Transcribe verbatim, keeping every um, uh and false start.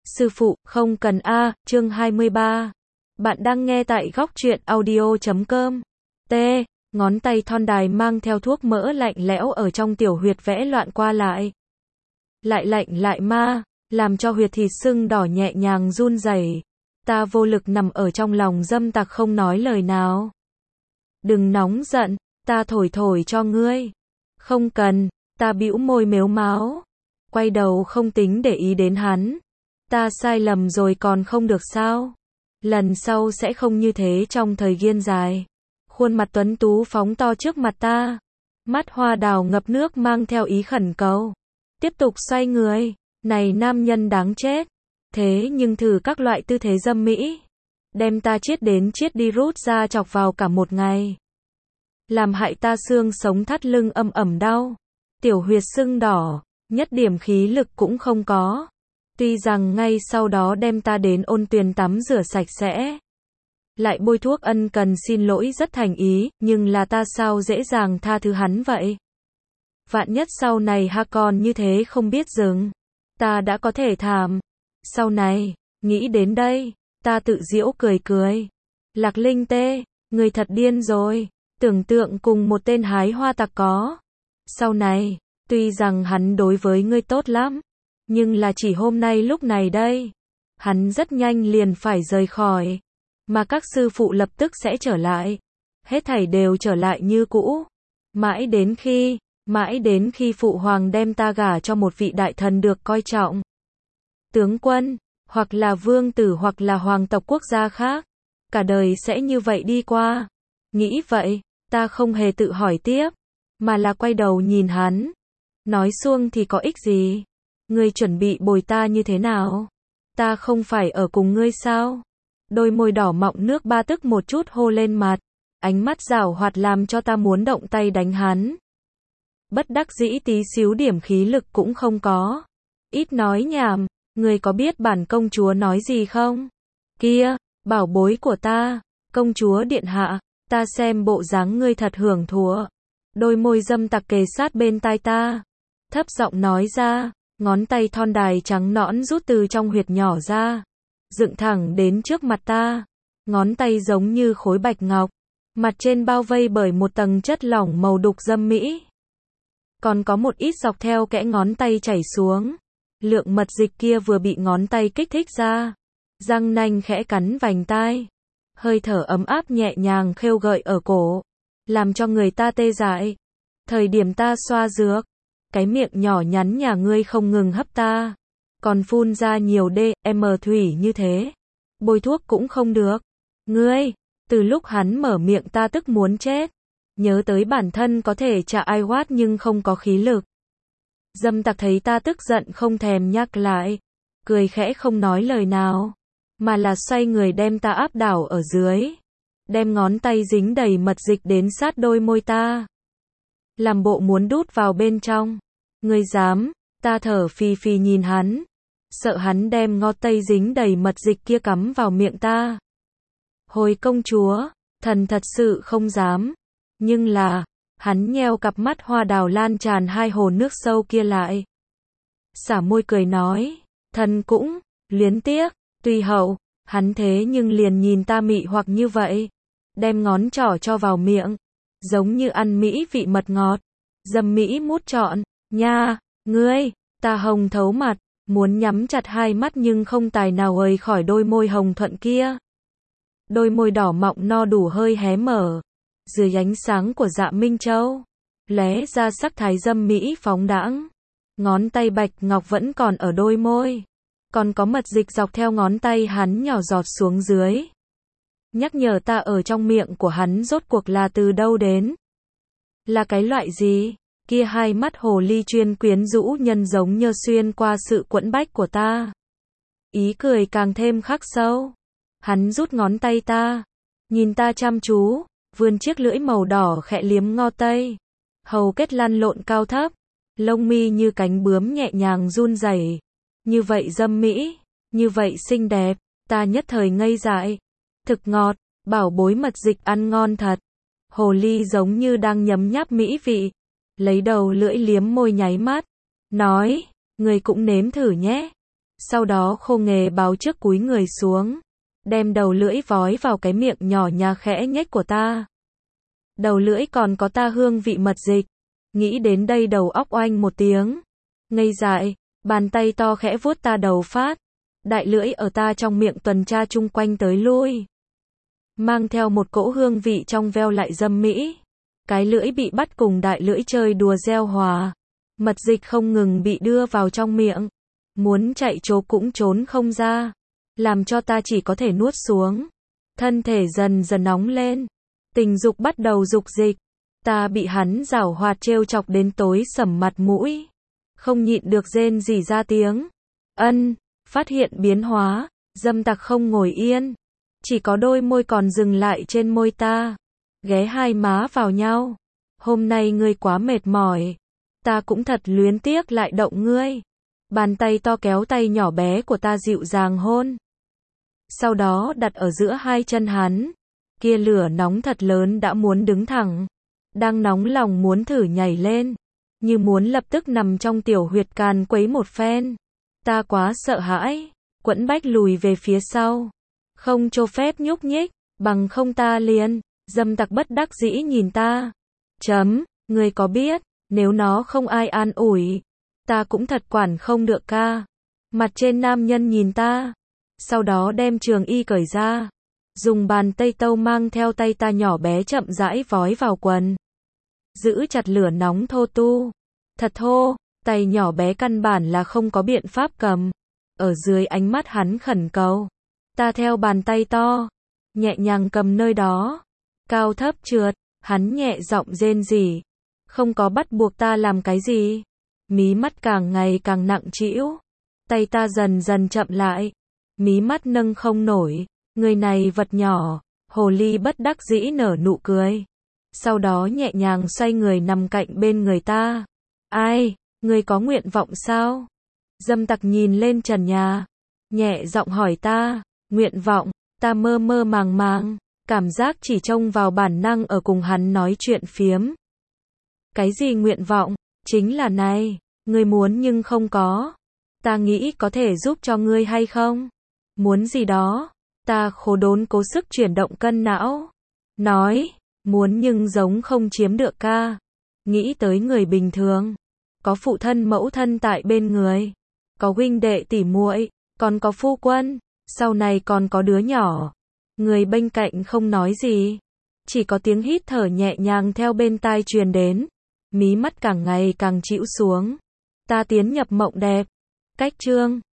Sư phụ, không cần a, chương hai mươi ba. Bạn đang nghe tại góc truyện audio chấm com. T. Ngón tay thon dài mang theo thuốc mỡ lạnh lẽo ở trong tiểu huyệt vẽ loạn qua lại. Lại lạnh lại ma, làm cho huyệt thịt sưng đỏ nhẹ nhàng run rẩy. Ta vô lực nằm ở trong lòng dâm tặc không nói lời nào. Đừng nóng giận, ta thổi thổi cho ngươi. Không cần, ta bĩu môi mếu máo. Quay đầu không tính để ý đến hắn. Ta sai lầm rồi còn không được sao? Lần sau sẽ không như thế trong thời gian dài. Khuôn mặt tuấn tú phóng to trước mặt ta. Mắt hoa đào ngập nước mang theo ý khẩn cầu. Tiếp tục xoay người. Này nam nhân đáng chết. Thế nhưng thử các loại tư thế dâm mỹ. Đem ta chết đến chết đi rút ra chọc vào cả một ngày. Làm hại ta xương sống thắt lưng âm ẩm đau. Tiểu huyệt sưng đỏ. Nhất điểm khí lực cũng không có. Tuy rằng ngay sau đó đem ta đến ôn tuyền tắm rửa sạch sẽ. Lại bôi thuốc ân cần xin lỗi rất thành ý, nhưng là ta sao dễ dàng tha thứ hắn vậy? Vạn nhất sau này ha còn như thế không biết dừng. Ta đã có thể thảm. Sau này, nghĩ đến đây, ta tự giễu cười cười. Lạc Linh tê, người thật điên rồi. Tưởng tượng cùng một tên hái hoa tặc có. Sau này, tuy rằng hắn đối với ngươi tốt lắm. Nhưng là chỉ hôm nay lúc này đây. Hắn rất nhanh liền phải rời khỏi. Mà các sư phụ lập tức sẽ trở lại. Hết thảy đều trở lại như cũ. Mãi đến khi, mãi đến khi phụ hoàng đem ta gả cho một vị đại thần được coi trọng. Tướng quân, hoặc là vương tử hoặc là hoàng tộc quốc gia khác. Cả đời sẽ như vậy đi qua. Nghĩ vậy, ta không hề tự hỏi tiếp. Mà là quay đầu nhìn hắn. Nói xuông thì có ích gì? Ngươi chuẩn bị bồi ta như thế nào? Ta không phải ở cùng ngươi sao? Đôi môi đỏ mọng nước ba tức một chút hô lên mặt. Ánh mắt giảo hoạt làm cho ta muốn động tay đánh hắn. Bất đắc dĩ tí xíu điểm khí lực cũng không có. Ít nói nhảm, ngươi có biết bản công chúa nói gì không? Kia, bảo bối của ta, công chúa điện hạ, ta xem bộ dáng ngươi thật hưởng thụ. Đôi môi dâm tặc kề sát bên tai ta. Thấp giọng nói ra. Ngón tay thon dài trắng nõn rút từ trong huyệt nhỏ ra. Dựng thẳng đến trước mặt ta. Ngón tay giống như khối bạch ngọc. Mặt trên bao vây bởi một tầng chất lỏng màu đục dâm mỹ. Còn có một ít dọc theo kẽ ngón tay chảy xuống. Lượng mật dịch kia vừa bị ngón tay kích thích ra. Răng nanh khẽ cắn vành tai. Hơi thở ấm áp nhẹ nhàng khêu gợi ở cổ. Làm cho người ta tê dại. Thời điểm ta xoa dược. Cái miệng nhỏ nhắn nhà ngươi không ngừng hấp ta. Còn phun ra nhiều đê, em thủy như thế. Bôi thuốc cũng không được. Ngươi, từ lúc hắn mở miệng ta tức muốn chết. Nhớ tới bản thân có thể trả ai quát nhưng không có khí lực. Dâm tặc thấy ta tức giận không thèm nhắc lại. Cười khẽ không nói lời nào. Mà là xoay người đem ta áp đảo ở dưới. Đem ngón tay dính đầy mật dịch đến sát đôi môi ta. Làm bộ muốn đút vào bên trong. Ngươi dám, ta thở phì phì nhìn hắn. Sợ hắn đem ngón tay dính đầy mật dịch kia cắm vào miệng ta. Hồi công chúa, thần thật sự không dám. Nhưng là, hắn nheo cặp mắt hoa đào lan tràn hai hồ nước sâu kia lại. Xả môi cười nói, thần cũng, luyến tiếc, tùy hậu, hắn thế nhưng liền nhìn ta mị hoặc như vậy. Đem ngón trỏ cho vào miệng. Giống như ăn mỹ vị mật ngọt. Dâm mỹ mút trọn. Nha, ngươi, ta hồng thấu mặt. Muốn nhắm chặt hai mắt nhưng không tài nào rời khỏi đôi môi hồng thuận kia. Đôi môi đỏ mọng no đủ hơi hé mở. Dưới ánh sáng của dạ Minh Châu. Lóe ra sắc thái dâm mỹ phóng đãng. Ngón tay bạch ngọc vẫn còn ở đôi môi. Còn có mật dịch dọc theo ngón tay hắn nhỏ giọt xuống dưới. Nhắc nhở ta ở trong miệng của hắn rốt cuộc là từ đâu đến. Là cái loại gì? Kia hai mắt hồ ly chuyên quyến rũ nhân giống như xuyên qua sự quẫn bách của ta. Ý cười càng thêm khắc sâu. Hắn rút ngón tay ta. Nhìn ta chăm chú. Vươn chiếc lưỡi màu đỏ khẽ liếm ngó tây. Hầu kết lăn lộn cao thấp. Lông mi như cánh bướm nhẹ nhàng run rẩy. Như vậy dâm mỹ. Như vậy xinh đẹp. Ta nhất thời ngây dại. Thực ngọt, bảo bối mật dịch ăn ngon thật. Hồ ly giống như đang nhấm nháp mỹ vị. Lấy đầu lưỡi liếm môi nháy mắt. Nói, người cũng nếm thử nhé. Sau đó khô nghề báo trước cúi người xuống, đem đầu lưỡi vói vào cái miệng nhỏ nhà khẽ nhếch của ta. Đầu lưỡi còn có ta hương vị mật dịch. Nghĩ đến đây đầu óc oanh một tiếng. Ngây dại, bàn tay to khẽ vuốt ta đầu phát. Đại lưỡi ở ta trong miệng tuần tra chung quanh tới lui. Mang theo một cỗ hương vị trong veo lại dâm mỹ. Cái lưỡi bị bắt cùng đại lưỡi chơi đùa gieo hòa. Mật dịch không ngừng bị đưa vào trong miệng. Muốn chạy trốn cũng trốn không ra. Làm cho ta chỉ có thể nuốt xuống. Thân thể dần dần nóng lên. Tình dục bắt đầu dục dịch. Ta bị hắn giảo hoạt trêu chọc đến tối sầm mặt mũi. Không nhịn được rên rỉ ra tiếng. Ân, phát hiện biến hóa, dâm tặc không ngồi yên. Chỉ có đôi môi còn dừng lại trên môi ta. Ghé hai má vào nhau. Hôm nay ngươi quá mệt mỏi. Ta cũng thật luyến tiếc lại động ngươi. Bàn tay to kéo tay nhỏ bé của ta dịu dàng hôn. Sau đó đặt ở giữa hai chân hắn. Kia lửa nóng thật lớn đã muốn đứng thẳng. Đang nóng lòng muốn thử nhảy lên. Như muốn lập tức nằm trong tiểu huyệt càn quấy một phen. Ta quá sợ hãi. Quẫn bách lùi về phía sau. Không cho phép nhúc nhích. Bằng không ta liền. Dâm tặc bất đắc dĩ nhìn ta. Chấm, ngươi có biết. Nếu nó không ai an ủi. Ta cũng thật quản không được ca. Mặt trên nam nhân nhìn ta. Sau đó đem trường y cởi ra. Dùng bàn tay tâu mang theo tay ta nhỏ bé chậm rãi vói vào quần. Giữ chặt lửa nóng thô tu. Thật thô, tay nhỏ bé căn bản là không có biện pháp cầm. Ở dưới ánh mắt hắn khẩn cầu. Ta theo bàn tay to. Nhẹ nhàng cầm nơi đó. Cao thấp trượt, hắn nhẹ giọng rên rỉ. Không có bắt buộc ta làm cái gì. Mí mắt càng ngày càng nặng trĩu. Tay ta dần dần chậm lại. Mí mắt nâng không nổi. Người này vật nhỏ. Hồ ly bất đắc dĩ nở nụ cười. Sau đó nhẹ nhàng xoay người nằm cạnh bên người ta. Ai, người có nguyện vọng sao? Dâm tặc nhìn lên trần nhà. Nhẹ giọng hỏi ta. Nguyện vọng, ta mơ mơ màng màng. Cảm giác chỉ trông vào bản năng ở cùng hắn nói chuyện phiếm. Cái gì nguyện vọng? Chính là này. Ngươi muốn nhưng không có. Ta nghĩ có thể giúp cho ngươi hay không? Muốn gì đó? Ta khổ đốn cố sức chuyển động cân não. Nói, muốn nhưng giống không chiếm được ca. Nghĩ tới người bình thường. Có phụ thân mẫu thân tại bên người. Có huynh đệ tỉ muội, còn có phu quân. Sau này còn có đứa nhỏ. Người bên cạnh không nói gì. Chỉ có tiếng hít thở nhẹ nhàng theo bên tai truyền đến. Mí mắt càng ngày càng chịu xuống. Ta tiến nhập mộng đẹp. Cách chương